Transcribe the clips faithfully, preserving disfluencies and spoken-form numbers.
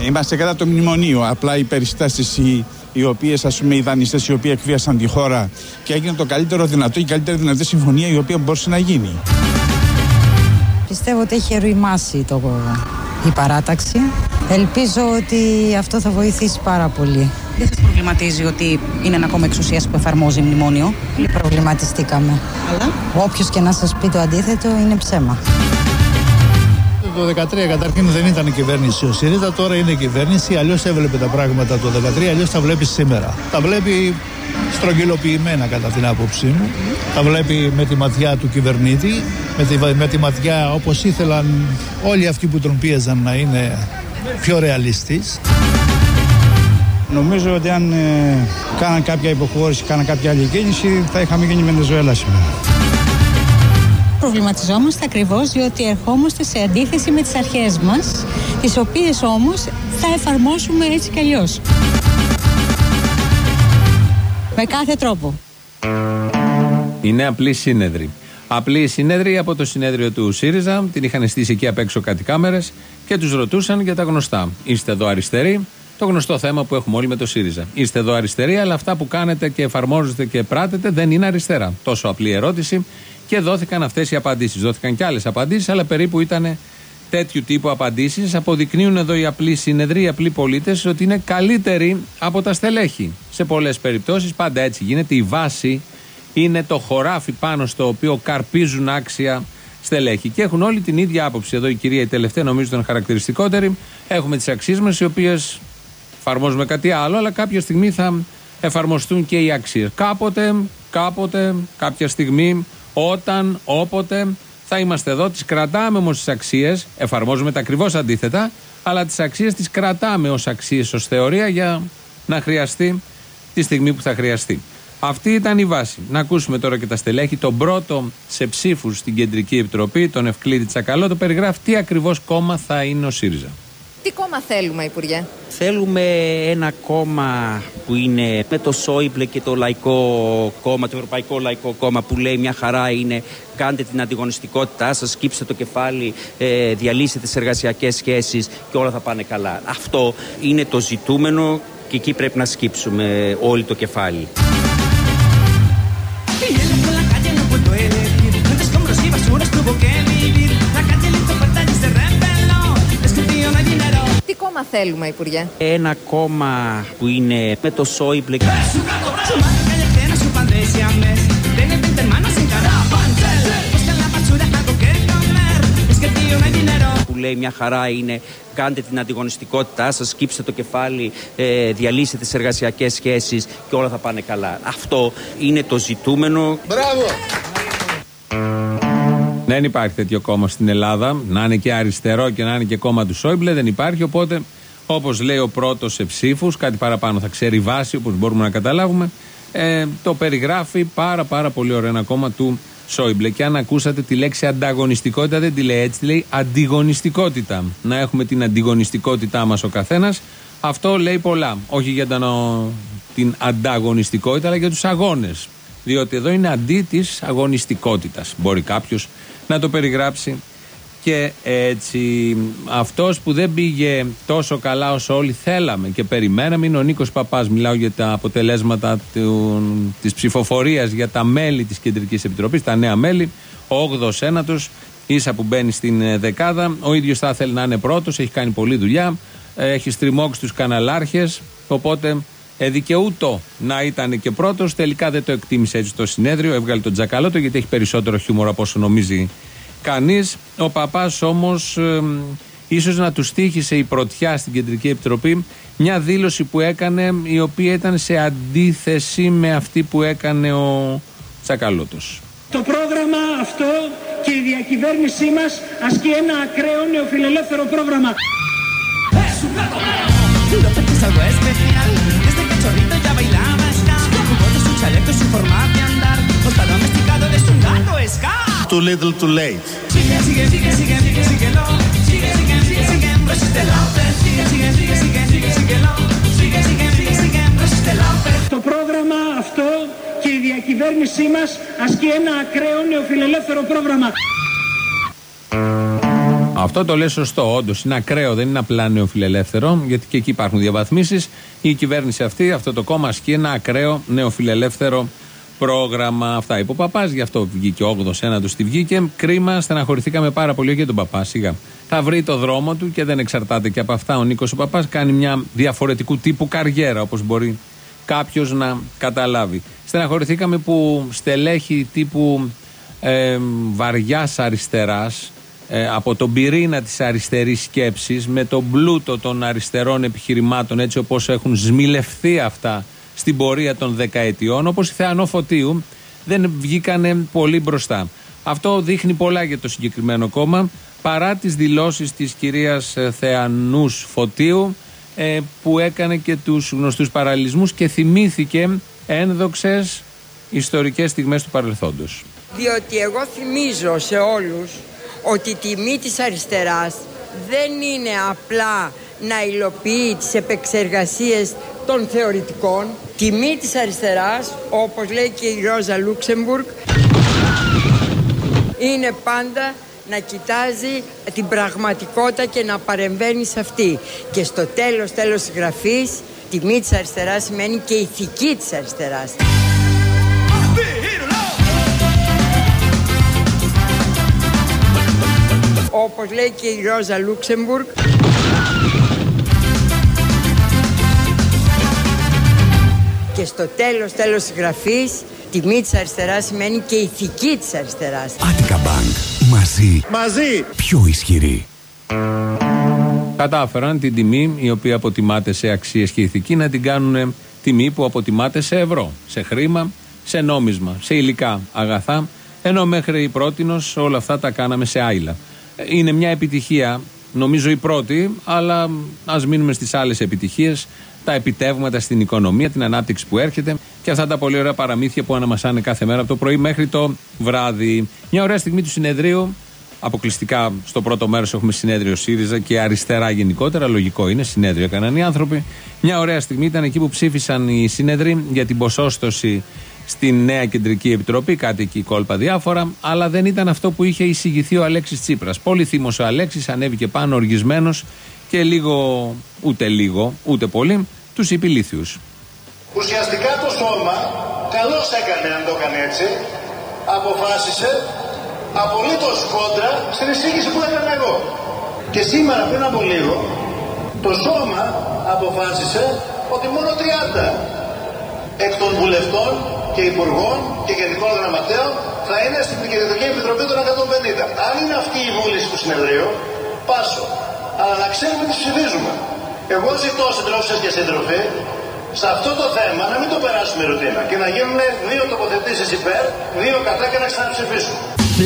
Είμαστε κατά το μνημονίο. Απλά οι περιστάσεις οι, οι οποίες, ας πούμε, οι δανειστές οι οποίοι εκβίασαν τη χώρα και έγινε το καλύτερο δυνατό, η καλύτερη δυνατή συμφωνία η οποία μπορούσε να γίνει. Πιστεύω ότι έχει οριμάσει το, η παράταξη. Ελπίζω ότι αυτό θα βοηθήσει πάρα πολύ. Δεν σας προβληματίζει ότι είναι ένα κόμμα εξουσίας που εφαρμόζει μνημόνιο? Πολύ προβληματιστήκαμε. Αλλά όποιος και να σας πει το αντίθετο είναι ψέμα. Το δύο χιλιάδες δεκατρία καταρχήν δεν ήταν η κυβέρνηση ο ΣΥΡΙΖΑ, τώρα είναι η κυβέρνηση. Αλλιώς έβλεπε τα πράγματα το δύο χιλιάδες δεκατρία, αλλιώς τα βλέπει σήμερα. Τα βλέπει στρογγυλοποιημένα κατά την άποψή μου. Τα βλέπει με τη ματιά του κυβερνήτη, με τη, με τη ματιά όπως ήθελαν όλοι αυτοί που τον πίεζαν να είναι πιο ρεαλιστής. Νομίζω ότι αν ε, κάναν κάποια υποχώρηση, κάναν κάποια άλλη κίνηση, θα είχαμε γίνει Βενεζουέλα σήμερα. Προβληματιζόμαστε ακριβώς διότι ερχόμαστε σε αντίθεση με τις αρχές μας, τις οποίες όμως θα εφαρμόσουμε έτσι κι αλλιώς. Με κάθε τρόπο. Είναι απλή σύνεδρη. Απλή συνέδροι από το συνέδριο του ΣΥΡΙΖΑ, την είχαν στήσει εκεί απ' έξω κάτι κάμερες και τους ρωτούσαν για τα γνωστά. Είστε εδώ αριστεροί? Το γνωστό θέμα που έχουμε όλοι με το ΣΥΡΙΖΑ. Είστε εδώ αριστεροί, αλλά αυτά που κάνετε και εφαρμόζετε και πράτετε δεν είναι αριστερά. Τόσο απλή ερώτηση και δόθηκαν αυτές οι απαντήσεις. Δόθηκαν και άλλες απαντήσεις, αλλά περίπου ήταν τέτοιου τύπου απαντήσεις. Αποδεικνύουν εδώ οι απλοί συνεδροί, οι απλοί πολίτες, ότι είναι καλύτεροι από τα στελέχη. Σε πολλές περιπτώσεις, πάντα έτσι γίνεται. Η βάση είναι το χωράφι πάνω στο οποίο καρπίζουν άξια στελέχη. Και έχουν όλοι την ίδια άποψη. Εδώ η κυρία η τελευταία, νομίζω ήταν χαρακτηριστικότερη. Έχουμε τις αξίες μας, οι οποίες εφαρμόζουμε κάτι άλλο, αλλά κάποια στιγμή θα εφαρμοστούν και οι αξίες. Κάποτε, κάποτε, κάποια στιγμή, όταν, όποτε θα είμαστε εδώ. Τις κρατάμε όμως τις αξίες, εφαρμόζουμε τα ακριβώς αντίθετα, αλλά τις αξίες τις κρατάμε ως αξίες, ως θεωρία για να χρειαστεί τη στιγμή που θα χρειαστεί. Αυτή ήταν η βάση. Να ακούσουμε τώρα και τα στελέχη. Τον πρώτο σε ψήφους στην Κεντρική Επιτροπή, τον Ευκλήδη Τσακαλώτο, περιγράφει τι ακριβώς κόμμα θα είναι ο ΣΥΡΙΖΑ. Τι κόμμα θέλουμε, Υπουργέ? Θέλουμε ένα κόμμα που είναι με το Σόιμπλε και το Λαϊκό Κόμμα, το Ευρωπαϊκό Λαϊκό Κόμμα, που λέει μια χαρά είναι, κάντε την αντιγωνιστικότητά σας, σκύψτε το κεφάλι, ε, διαλύστε τις εργασιακές σχέσεις και όλα θα πάνε καλά. Αυτό είναι το ζητούμενο και εκεί πρέπει να σκύψουμε όλοι το κεφάλι. Τι κόμμα θέλουμε, Υπουργέ? Ένα κόμμα που είναι με το Σόιμπλε που λέει μια χαρά είναι, κάντε την αντιγωνιστικότητά σας, σκύψτε το κεφάλι, ε, διαλύστε τις εργασιακές σχέσεις και όλα θα πάνε καλά. Αυτό είναι το ζητούμενο. Μπράβο! Δεν υπάρχει τέτοιο κόμμα στην Ελλάδα, να είναι και αριστερό και να είναι και κόμμα του Σόιμπλε, δεν υπάρχει. Οπότε, όπως λέει ο πρώτος σε ψήφους, κάτι παραπάνω θα ξέρει βάση, όπως μπορούμε να καταλάβουμε, ε, το περιγράφει πάρα πάρα πολύ ωραία ένα κόμμα του Σόιμπλε. Και αν ακούσατε τη λέξη ανταγωνιστικότητα, δεν τη λέει έτσι, τη λέει αντιγωνιστικότητα. Να έχουμε την αντιγωνιστικότητά μας ο καθένας. Αυτό λέει πολλά. Όχι για την ανταγωνιστικότητα, αλλά για τους αγώνες. Διότι εδώ είναι αντί της αγωνιστικότητας. Μπορεί κάποιος να το περιγράψει και έτσι. Αυτός που δεν πήγε τόσο καλά όσο όλοι θέλαμε και περιμέναμε είναι ο Νίκος Παπάς. Μιλάω για τα αποτελέσματα του, της ψηφοφορίας για τα μέλη της Κεντρικής Επιτροπής, τα νέα μέλη. Ο όγδοος ένατος, ίσα που μπαίνει στην δεκάδα. Ο ίδιος θα ήθελε να είναι πρώτος, έχει κάνει πολλή δουλειά, έχει στριμώξει τους καναλάρχες, οπότε Ε, δικαιούτο να ήταν και πρώτος. Τελικά δεν το εκτίμησε έτσι το συνέδριο. Έβγαλε τον Τζακαλώτο γιατί έχει περισσότερο χιούμορ από όσο νομίζει κανείς. Ο Παπάς όμως ε, ίσως να του στοίχησε η πρωτιά στην Κεντρική Επιτροπή μια δήλωση που έκανε, η οποία ήταν σε αντίθεση με αυτή που έκανε ο Τζακαλώτος. Το πρόγραμμα αυτό και η διακυβέρνησή μας ασκεί ένα ακραίο νεοφιλελεύθερο πρόγραμμα. Too little, too late. Το πρόγραμμα αυτό και η διακυβέρνησή μας ασκεί ένα ακραίο νεοφιλελεύθερο πρόγραμμα. Αυτό το λέει σωστό. Όντως είναι ακραίο, δεν είναι απλά νεοφιλελεύθερο, γιατί και εκεί υπάρχουν διαβαθμίσεις. Η κυβέρνηση αυτή, αυτό το κόμμα, ασκεί ένα ακραίο νεοφιλελεύθερο πρόγραμμα. Αυτά είπε ο Παπάς, γι' αυτό βγήκε ο όγδοος ένατος τη βγήκε. Κρίμα, στεναχωρηθήκαμε πάρα πολύ για τον Παπά. Σιγά. Θα βρει το δρόμο του και δεν εξαρτάται και από αυτά. Ο Νίκος ο Παπάς κάνει μια διαφορετικού τύπου καριέρα, όπως μπορεί κάποιος να καταλάβει. Στεναχωρηθήκαμε που στελέχη τύπου ε, βαριάς αριστεράς, ε, από τον πυρήνα της αριστερής σκέψης, με τον πλούτο των αριστερών επιχειρημάτων, έτσι όπως έχουν σμιλευθεί αυτά στην πορεία των δεκαετιών, όπως η Θεανό Φωτίου, δεν βγήκανε πολύ μπροστά. Αυτό δείχνει πολλά για το συγκεκριμένο κόμμα, παρά τις δηλώσεις της κυρίας Θεανούς Φωτίου, ε, που έκανε και τους γνωστούς παραλληλισμούς και θυμήθηκε ένδοξες ιστορικές στιγμές του παρελθόντος. Διότι εγώ θυμίζω σε όλους ότι η τιμή της αριστεράς δεν είναι απλά να υλοποιεί τις επεξεργασίες των θεωρητικών. Τιμή της αριστεράς, όπως λέει και η Ρόζα Λούξεμπουργκ, είναι πάντα να κοιτάζει την πραγματικότητα και να παρεμβαίνει σε αυτή. Και στο τέλος, τέλος της γραφής, τιμή της αριστεράς σημαίνει και ηθική της αριστεράς. Όπως λέει και η Ρόζα Λούξεμπουργκ, και στο τέλος, τέλος της γραφής, τιμή της αριστεράς σημαίνει και ηθική της αριστεράς. Attica Bank. Μαζί. Μαζί. Πιο ισχυρή. Κατάφεραν την τιμή η οποία αποτιμάται σε αξίες και ηθική να την κάνουν τιμή που αποτιμάται σε ευρώ, σε χρήμα, σε νόμισμα, σε υλικά αγαθά, ενώ μέχρι πρότινος όλα αυτά τα κάναμε σε άειλα. Είναι μια επιτυχία, νομίζω η πρώτη, αλλά ας μείνουμε στις άλλες επιτυχίες, τα επιτεύγματα στην οικονομία, την ανάπτυξη που έρχεται και αυτά τα πολύ ωραία παραμύθια που αναμασάνε κάθε μέρα από το πρωί μέχρι το βράδυ. Μια ωραία στιγμή του συνεδρίου, αποκλειστικά στο πρώτο μέρος έχουμε συνέδριο ΣΥΡΙΖΑ και αριστερά γενικότερα, λογικό είναι, συνέδριο έκαναν οι άνθρωποι. Μια ωραία στιγμή ήταν εκεί που ψήφισαν οι συνέδροι για την ποσόστοση στη νέα κεντρική επιτροπή, κάτι εκεί κόλπα διάφορα, αλλά δεν ήταν αυτό που είχε εισηγηθεί ο Αλέξης Τσίπρας. Πολύ θύμος ο Αλέξης, ανέβηκε πάνω οργισμένος και λίγο, ούτε λίγο, ούτε πολύ, τους είπε ηλίθιους. Ουσιαστικά το σώμα, καλώς έκανε αν το έκανε έτσι, αποφάσισε απολύτως κόντρα στην εισήγηση που έκανα εγώ. Και σήμερα πριν από λίγο, το σώμα αποφάσισε ότι μόνο τριάντα εκ των βουλευτών και υπουργών και γενικών γραμματέων θα είναι στην Κεντρική Επιτροπή των εκατόν πενήντα. Αν είναι αυτή η βούληση του συνεδρίου, πάσω. Αλλά να ξέρουμε τι ψηφίζουμε. Εγώ ζητώ, συντρόφισσες και σύντροφοι, σε αυτό το θέμα να μην το περάσουμε ρουτίνα και να γίνουν δύο τοποθετήσεις υπέρ, δύο κατά και να ξαναψηφίσουμε.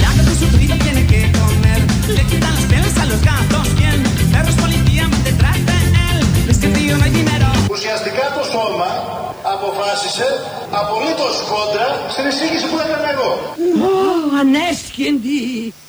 Ουσιαστικά το σώμα αποφάσισε απολύτως κόντρα στην εισήγηση που έκανα εγώ. Ω, ανέσχυντη!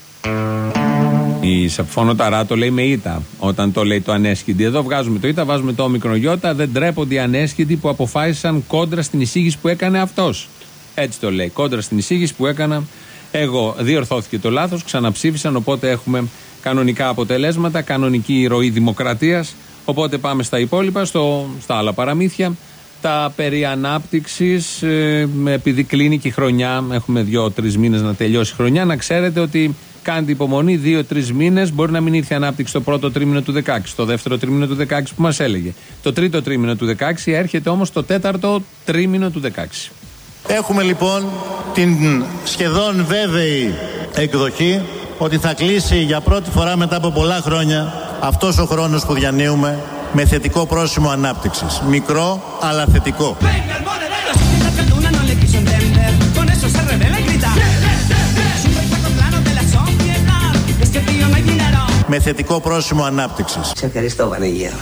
Η Σαφόνο Ταράτο λέει με ήττα όταν το λέει το ανέσχυντη. Εδώ βγάζουμε το ήττα, βάζουμε το μικρογιώτα. Δεν τρέπονται οι ανέσχυντοι που αποφάσισαν κόντρα στην εισήγηση που έκανε αυτός. Έτσι το λέει. Κόντρα στην εισήγηση που έκανα εγώ. Διορθώθηκε το λάθος, ξαναψήφισαν. Οπότε έχουμε κανονικά αποτελέσματα, κανονική ροή δημοκρατίας. Οπότε πάμε στα υπόλοιπα, στο, στα άλλα παραμύθια. Τα περί ανάπτυξης, ε, επειδή κλείνει και η χρονιά, έχουμε δύο-τρεις μήνες να τελειώσει η χρονιά, να ξέρετε ότι κάντε υπομονή, δύο-τρεις μήνες μπορεί να μην ήρθε ανάπτυξη το πρώτο τρίμηνο του δεκαέξι, το δεύτερο τρίμηνο του δεκαέξι που μας έλεγε. Το τρίτο τρίμηνο του δεκαέξι έρχεται όμως το τέταρτο τρίμηνο του δεκαέξι. Έχουμε λοιπόν την σχεδόν βέβαιη εκδοχή ότι θα κλείσει για πρώτη φορά μετά από πολλά χρόνια αυτός ο χρόνος που διανύουμε με θετικό πρόσημο ανάπτυξης. Μικρό, αλλά θετικό. Με θετικό πρόσημο ανάπτυξης. Σε ευχαριστώ, Βανίγια.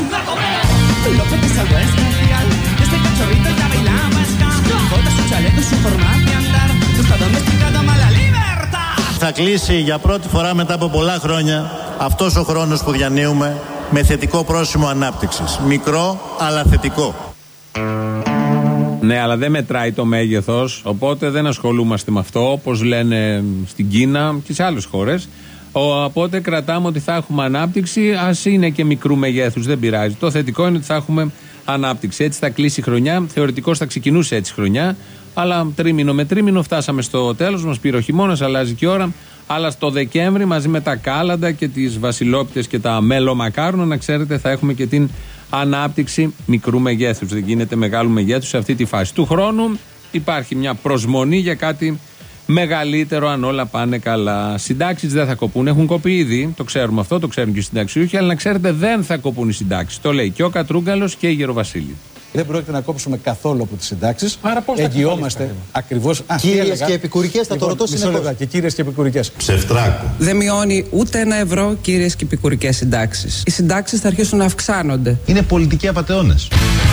Θα κλείσει για πρώτη φορά μετά από πολλά χρόνια αυτός ο χρόνος που διανύουμε με θετικό πρόσημο ανάπτυξης. Μικρό, αλλά θετικό. Ναι, αλλά δεν μετράει το μέγεθος, οπότε δεν ασχολούμαστε με αυτό, όπως λένε στην Κίνα και σε άλλες χώρες. Ο, οπότε κρατάμε ότι θα έχουμε ανάπτυξη, ας είναι και μικρού μεγέθους, δεν πειράζει. Το θετικό είναι ότι θα έχουμε ανάπτυξη. Έτσι θα κλείσει η χρονιά. Θεωρητικώς θα ξεκινούσε έτσι η χρονιά, αλλά τρίμηνο με τρίμηνο φτάσαμε στο τέλος. Μας πήρε ο χειμώνας, αλλάζει και η ώρα. Αλλά στο Δεκέμβρη, μαζί με τα κάλαντα και τις βασιλόπιτες και τα μελομακάρονα, να ξέρετε, θα έχουμε και την ανάπτυξη μικρού μεγέθους. Δεν γίνεται μεγάλου μεγέθους σε αυτή τη φάση. Του χρόνου υπάρχει μια προσμονή για κάτι μεγαλύτερο, αν όλα πάνε καλά. Συντάξεις δεν θα κοπούν, έχουν κοπεί ήδη, το ξέρουμε αυτό, το ξέρουν και οι συνταξιούχοι, αλλά να ξέρετε δεν θα κοπούν οι συντάξεις. Το λέει και ο Κατρούγκαλος και η Γεροβασίλη. Δεν πρόκειται να κόψουμε καθόλου από τις συντάξεις. Άρα πώς εγγυόμαστε ακριβώς. Κύριες και επικουρικές, θα το ρωτώ συνεχώς. Και κύριες και επικουρικές. Ψευτράκο. Δεν μειώνει ούτε ένα ευρώ κύριες και επικουρικές συντάξεις. Οι συντάξεις θα αρχίσουν να αυξάνονται. Είναι πολιτικοί απατεώνες.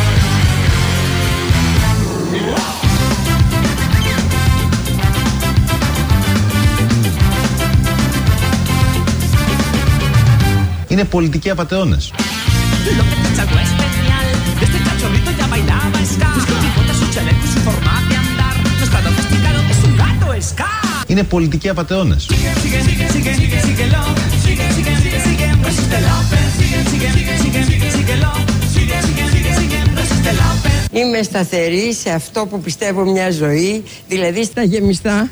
Είναι πολιτικοί απατεώνες. Είναι πολιτικοί απατεώνες. Είμαι σταθερή σε αυτό που πιστεύω μια ζωή, δηλαδή στα γεμιστά.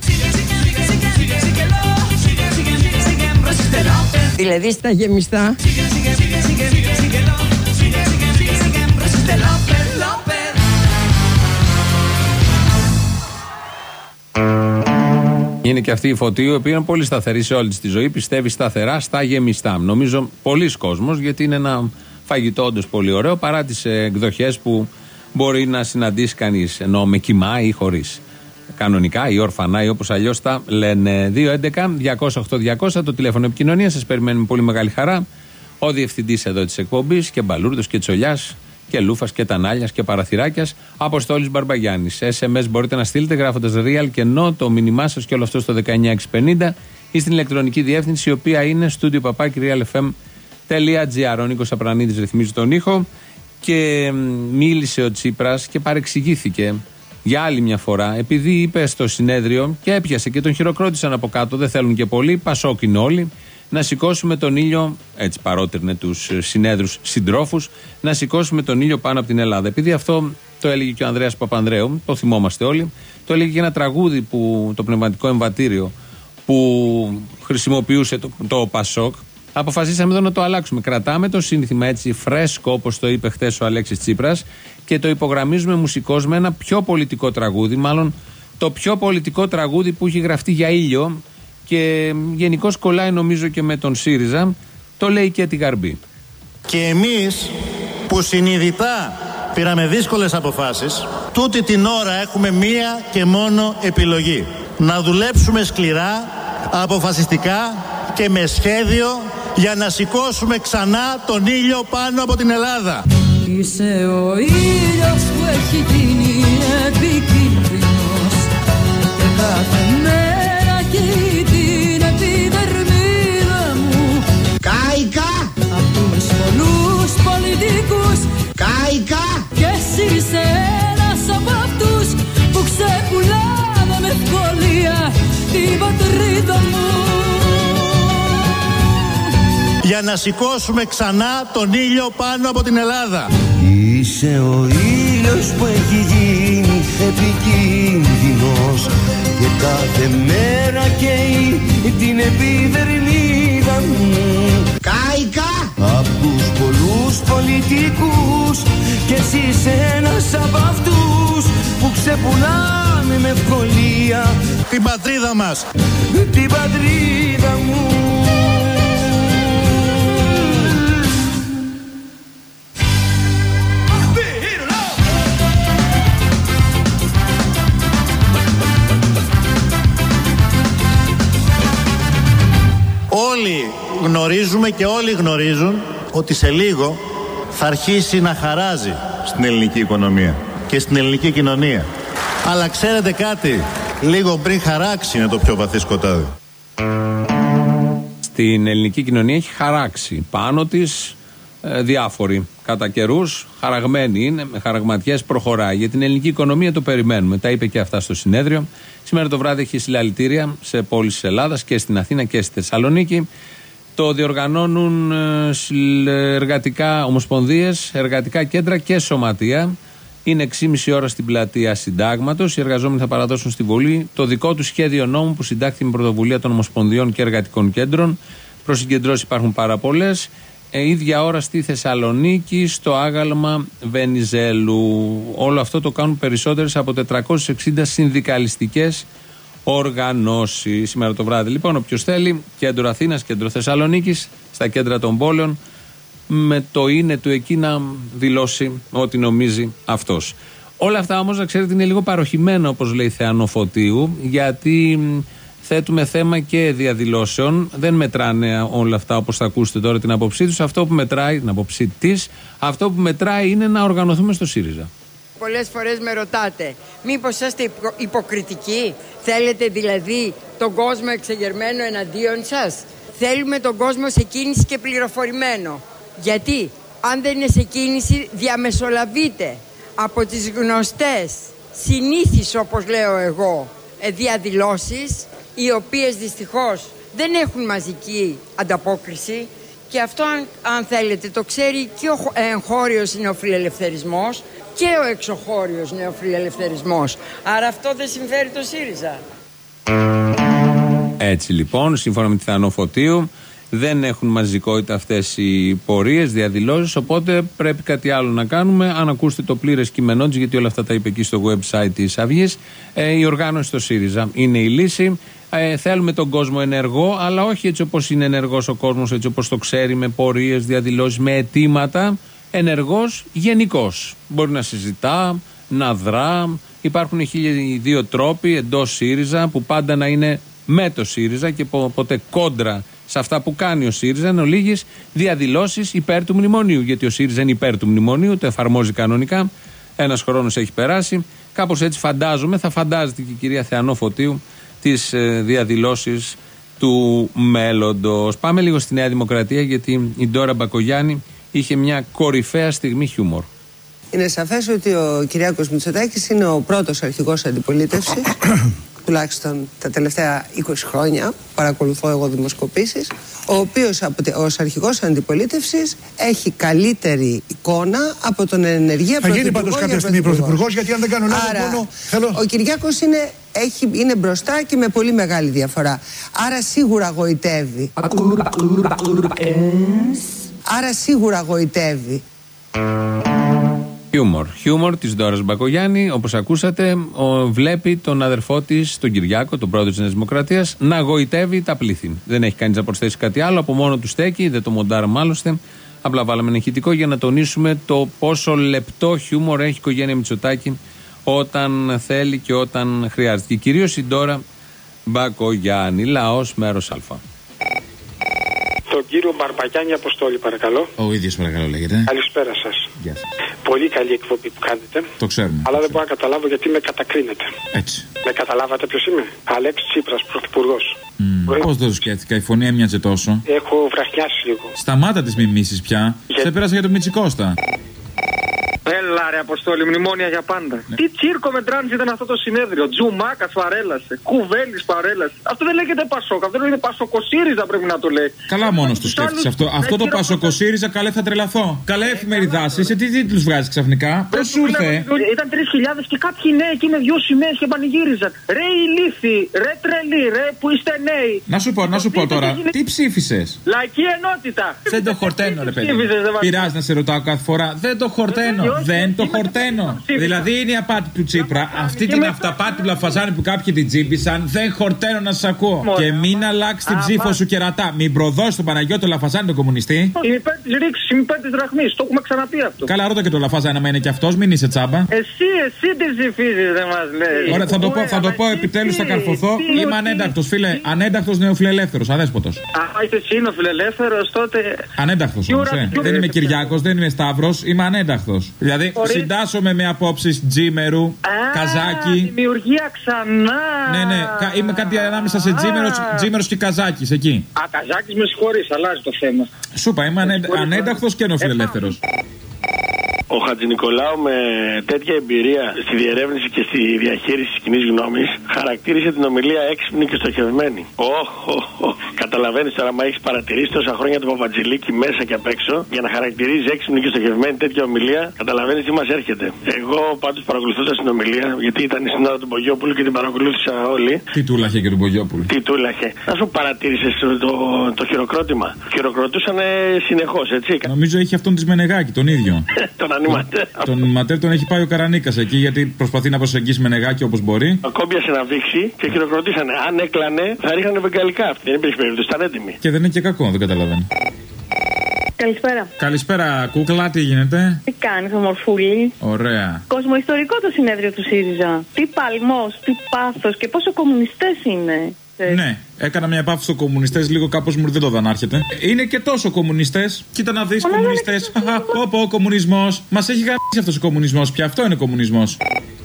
Δηλαδή στα γεμιστά. Είναι και αυτή η Φωτίου, η οποία είναι πολύ σταθερή σε όλη της τη ζωή, πιστεύει σταθερά στα γεμιστά. Νομίζω πολλοί κόσμος, γιατί είναι ένα φαγητό όντως πολύ ωραίο, παρά τις εκδοχές που μπορεί να συναντήσει κανείς, ενώ με κιμά ή χωρίς. Κανονικά ή ορφανά ή όπως αλλιώς τα λένε. δύο έντεκα διακόσια οκτώ διακόσια το τηλέφωνο επικοινωνίας, σας περιμένουμε πολύ μεγάλη χαρά. Ο διευθυντής εδώ της εκπομπής και Μπαλούρδος και Τσολιάς και Λούφας και Τανάλιας και Παραθυράκιας, Αποστόλης Μπαρμπαγιάννης. ες εμ ες μπορείτε να στείλετε γράφοντας real και no το μήνυμά σας και όλο αυτό στο δεκαεννιά εξακόσια πενήντα ή στην ηλεκτρονική διεύθυνση, η οποία είναι studio παπάκι real εφ εμ τελεία τζι άρ. Ο Νίκος Απρανίδης ρυθμίζει τον ήχο και μίλησε ο Τσίπρας και παρεξηγήθηκε για άλλη μια φορά, επειδή είπε στο συνέδριο και έπιασε και τον χειροκρότησαν από κάτω, δεν θέλουν και πολύ, πασόκινοι όλοι, να σηκώσουμε τον ήλιο, έτσι παρότρινε τους συνέδρους συντρόφους, να σηκώσουμε τον ήλιο πάνω από την Ελλάδα. Επειδή αυτό το έλεγε και ο Ανδρέας Παπανδρέου, το θυμόμαστε όλοι, το έλεγε και ένα τραγούδι, που, το πνευματικό εμβατήριο που χρησιμοποιούσε το, το Πασόκ. Αποφασίσαμε εδώ να το αλλάξουμε. Κρατάμε το σύνθημα έτσι φρέσκο, όπως το είπε χθες ο Αλέξης Τσίπρας, και το υπογραμμίζουμε μουσικώς με ένα πιο πολιτικό τραγούδι, μάλλον το πιο πολιτικό τραγούδι που έχει γραφτεί για ήλιο και γενικώς κολλάει νομίζω και με τον ΣΥΡΙΖΑ, το λέει και τη Γαρμπή. Και εμείς που συνειδητά πήραμε δύσκολες αποφάσεις, τούτη την ώρα έχουμε μία και μόνο επιλογή. Να δουλέψουμε σκληρά, αποφασιστικά και με σχέδιο για να σηκώσουμε ξανά τον ήλιο πάνω από την Ελλάδα. Είσαι ο ήλιος που έχει γίνει επικίνδυνος και κάθε μέρα καίει την επιδερμίδα μου. Κάικα απ' τους πολλούς πολιτικούς. Κάικα κι εσύ είσαι ένας από αυτούς που ξεπουλάνε με ευκολία την πατρίδα μου. Για να σηκώσουμε ξανά τον ήλιο πάνω από την Ελλάδα. Είσαι ο ήλιος που έχει γίνει επικίνδυνος και κάθε μέρα καίει την επιδερμίδα μου. Κάικα απ' τους πολλούς πολιτικούς και εσύ είσαι ένας από αυτούς που ξεπουλάνε με ευκολία την πατρίδα μας, την πατρίδα μου. Όλοι γνωρίζουμε και όλοι γνωρίζουν ότι σε λίγο θα αρχίσει να χαράζει στην ελληνική οικονομία και στην ελληνική κοινωνία. Αλλά ξέρετε κάτι, λίγο πριν χαράξει είναι το πιο βαθύ σκοτάδι. Στην ελληνική κοινωνία έχει χαράξει πάνω της ε, διάφοροι κατά καιρούς. Χαραγμένοι είναι, με χαραγματιές προχωράει. Για την ελληνική οικονομία το περιμένουμε. Τα είπε και αυτά στο συνέδριο. Σήμερα το βράδυ έχει συλλαλητήρια σε πόλεις της Ελλάδας και στην Αθήνα και στη Θεσσαλονίκη. Το διοργανώνουν εργατικά ομοσπονδίες, εργατικά κέντρα και σωματεία. Είναι έξι και μισή ώρα στην πλατεία Συντάγματος. Οι εργαζόμενοι θα παραδώσουν στη Βουλή το δικό του σχέδιο νόμου που συντάχθηκε με πρωτοβουλία των Ομοσπονδιών και Εργατικών Κέντρων. Προσυγκεντρώσεις υπάρχουν πάρα πολλές. Ε, ίδια ώρα στη Θεσσαλονίκη, στο άγαλμα Βενιζέλου. Όλο αυτό το κάνουν περισσότερες από τετρακόσιες εξήντα συνδικαλιστικές οργανώσεις. Σήμερα το βράδυ, λοιπόν, όποιος θέλει, κέντρο Αθήνας, κέντρο Θεσσαλονίκης, στα κέντρα των πόλεων, με το είναι του εκεί να δηλώσει ό,τι νομίζει αυτός. Όλα αυτά όμως, να ξέρετε, είναι λίγο παροχημένα, όπως λέει η Θεανό Φωτίου, γιατί θέτουμε θέμα και διαδηλώσεων. Δεν μετράνε όλα αυτά, όπως θα ακούσετε τώρα την άποψή τους. Αυτό που μετράει, την άποψή της, αυτό που μετράει είναι να οργανωθούμε στο ΣΥΡΙΖΑ. Πολλές φορές με ρωτάτε, μήπως είστε υποκριτικοί, θέλετε δηλαδή τον κόσμο εξεγερμένο εναντίον σας? Θέλουμε τον κόσμο σε κίνηση και πληροφορημένο. Γιατί αν δεν είναι σε κίνηση, διαμεσολαβείτε από τις γνωστές, συνήθεις όπως λέω εγώ, διαδηλώσεις, οι οποίες δυστυχώς δεν έχουν μαζική ανταπόκριση. Και αυτό, αν, αν θέλετε, το ξέρει και ο εγχώριος νεοφιλελευθερισμός και ο εξωχώριος νεοφιλελευθερισμός. Άρα αυτό δεν συμφέρει το ΣΥΡΙΖΑ. Έτσι λοιπόν, σύμφωνα με τη Θεανό Φωτίου, δεν έχουν μαζικότητα αυτές οι πορείες, διαδηλώσεις, οπότε πρέπει κάτι άλλο να κάνουμε. Αν ακούσετε το πλήρες κείμενό της, γιατί όλα αυτά τα είπε εκεί στο website της Αυγής, ε, η οργάνωση στο ΣΥΡΙΖΑ είναι η λύση. Ε, θέλουμε τον κόσμο ενεργό, αλλά όχι έτσι όπως είναι ενεργός ο κόσμος, έτσι όπως το ξέρει, με πορείες, διαδηλώσεις, με αιτήματα. Ενεργός γενικός. Μπορεί να συζητά, να δρά. Υπάρχουν χίλιοι δύο τρόποι εντός ΣΥΡΙΖΑ που πάντα να είναι με το ΣΥΡΙΖΑ και ποτέ κόντρα σε αυτά που κάνει ο ΣΥΡΙΖΑ. Εν ολίγης, διαδηλώσεις υπέρ του μνημονίου. Γιατί ο ΣΥΡΙΖΑ είναι υπέρ του μνημονίου, το εφαρμόζει κανονικά. Ένας χρόνος έχει περάσει. Κάπως έτσι φαντάζομαι, θα φαντάζεται και η κυρία Θεανό Φωτίου τις ε, διαδηλώσεις του μέλλοντος. Πάμε λίγο στη Νέα Δημοκρατία, γιατί η Ντόρα Μπακογιάννη είχε μια κορυφαία στιγμή χιούμορ. Είναι σαφές ότι ο Κυριάκος Μητσοτάκης είναι ο πρώτος αρχηγός αντιπολίτευσης, τουλάχιστον τα τελευταία είκοσι χρόνια, παρακολουθώ εγώ δημοσκοπήσεις, ο οποίος ως αρχηγός αντιπολίτευσης έχει καλύτερη εικόνα από τον ενεργεία πρωθυπουργό. Θα γίνει πάντως κάποια στιγμή πρωθυπουργός, γιατί αν δεν κάνω λάθος μόνο... Θέλω... Ο Κυριάκος είναι, έχει, είναι μπροστά και με πολύ μεγάλη διαφορά. Άρα σίγουρα γοητεύει. Άρα σίγουρα γοητεύει. Χιούμορ. Χιούμορ της Ντόρας Μπακογιάννη, όπως ακούσατε, ο, βλέπει τον αδερφό της, τον Κυριάκο, τον πρόεδρο της Νέας Δημοκρατίας, να γοητεύει τα πλήθη. Δεν έχει κανείς να προσθέσει κάτι άλλο, από μόνο του στέκει, δεν το μοντάραμε άλλωστε. Απλά βάλαμε ένα ηχητικό για να τονίσουμε το πόσο λεπτό χιούμορ έχει η οικογένεια Μητσοτάκη όταν θέλει και όταν χρειάζεται. Και κυρίως η Ντόρα Μπακογιάννη. Λαός, μέρος Α. Τον κύριο Μπαρμπαγιάννη Αποστόλη, παρακαλώ. Ο ίδιος, παρακαλώ, λέγεται. Καλησπέρα σας. Γεια σας. Πολύ καλή εκπομπή που κάνετε. Το ξέρουμε. Αλλά δεν μπορώ να καταλάβω γιατί με κατακρίνετε. Έτσι. Με καταλάβατε ποιος είμαι? Αλέξης Τσίπρας, πρωθυπουργός. Mm. Πώς δεν το σκέφτηκα, η φωνή έμοιαζε τόσο. Έχω βραχνιάσει λίγο. Σταμάτα τις μιμήσεις πια. Για... Σε πέρασα για τον Μητσικώστα. Έλα ρε Αποστόλη, μνημόνια για πάντα. Ναι. Τι τσίρκο με τράνς ήταν αυτό το συνέδριο. Τζουμάκας παρέλασε. Κουβέλης παρέλασε. Αυτό δεν λέγεται Πασόκ. Αυτό είναι Πασοκοσύριζα, πρέπει να το λέει. Καλά μόνος του σκέφτεσαι αυτό. Αυτό το Πασοκοσύριζα, καλέ θα τρελαθώ. Καλέ εφημεριδά, σε τι τίτλους βγάζεις ξαφνικά? Πώς σου ήρθε? Ήταν τρεις χιλιάδες και κάποιοι νέοι εκεί με δυο σημαίες και πανηγύριζαν. Ρε ηλίθιοι, ρε τρελοί, ρε που είστε νέοι. Να σου πω, να σου πω τώρα, τι ψήφισες? Λαϊκή ενότητα. Δεν το χορταίνω, ρε παιδί. Πειράζει να σε ρωτάω κάθε φορά. Δεν το χορταίνω. Δεν το χορταίνω. Δηλαδή είναι η απάτη του Τσίπρα. Αυτή την αυταπάτη του Λαφαζάνη που κάποιοι την τσίπησαν, δεν χορταίνω να σας ακούω. Και μην αλλάξει την ψήφο σου κερατά. Μην προδώσει τον Παναγιώτο Λαφαζάνη, τον κομμουνιστή. Είμαι υπέρ της ρήξης, είμαι υπέρ της δραχμής. Το έχουμε ξαναπεί αυτό. Καλά, ρώτα και τον Λαφαζάνη, άμα είναι και αυτός, μην είσαι τσάμπα. Εσύ, εσύ τι ψηφίζεις, δεν μας λέει. Ωραία, θα το πω, θα το πω επιτέλους, θα καρφωθώ. Είμαι ανέντακτος, φίλε. Ανέντακτος νεοφιλελεύθερος, αδέσποτος. Α, είσαι εσύ νεοφιλελεύθερος, τότε. Ανέντακτος όμως, ε. Δεν είμαι Κυριάκος, δεν είμαι Σταύρος, είμαι ανέντακτος. Δηλαδή. Συντάσσομαι με απόψεις τζίμερου, Α, καζάκι. Δημιουργία ξανά. Ναι, ναι, είμαι κάτι ανάμεσα σε τζίμερος, τζίμερος και καζάκης εκεί. Α, καζάκης, με συγχωρείς, αλλάζει το θέμα. Σούπα, είμαι ανένταχθος και νεοφιλελεύθερος. Ο Χατζηνικολάου με τέτοια εμπειρία στη διερεύνηση και στη διαχείριση της κοινής γνώμης χαρακτήρισε την ομιλία έξυπνη και στοχευμένη. Οχ, καταλαβαίνεις τώρα, μα έχεις παρατηρήσει τόσα χρόνια το Παπατζηλίκι μέσα και απ' έξω για να χαρακτηρίζει έξυπνη και στοχευμένη τέτοια ομιλία, καταλαβαίνεις τι μας έρχεται. Εγώ πάντως παρακολουθώντας την ομιλία, γιατί ήταν η συνάδα του Μπογιόπουλου και την παρακολούθησα όλοι. Τι τούλαχε και του Μπογιόπουλου. Τι τούλαχε. Να σου παρατήρησες το, το, το χειροκρότημα. Χειροκροτούσαν συνεχώς, έτσι. Νομίζω έχει αυτόν τη Μενεγάκη, τον ίδιο. τον Ματέρ. Τον Ματέρ τον έχει πάει ο Καρανίκας εκεί, γιατί προσπαθεί να προσεγγίσει Μενεγάκη όπως μπορεί. Κόμπιασε να βήξει και χειροκροτήσανε. Αν έκλανε, θα ρίχνανε βεγγαλικά αυτοί. Δεν υπήρχε περίπτωση, ήταν έτοιμοι. Και δεν είναι και κακό, δεν καταλαβαίνω. Καλησπέρα. Καλησπέρα, κούκλα, τι γίνεται? Τι κάνεις, ομορφούλη? Ωραία. Κοσμοϊστορικό το συνέδριο του ΣΥΡΙΖΑ. Τι παλμός, τι πάθος και πόσο κομμουνιστές είναι. Ναι, έκανα μια επάφη στους κομμουνιστές, λίγο κάπως μου δεν το δανάρχεται. Είναι και τόσο κομμουνιστές. Κοίτα να δεις, κομμουνιστές. Πω ο κομμουνισμός. Μας έχει γαμίσει αυτός ο κομμουνισμός πια. Αυτό είναι κομμουνισμός.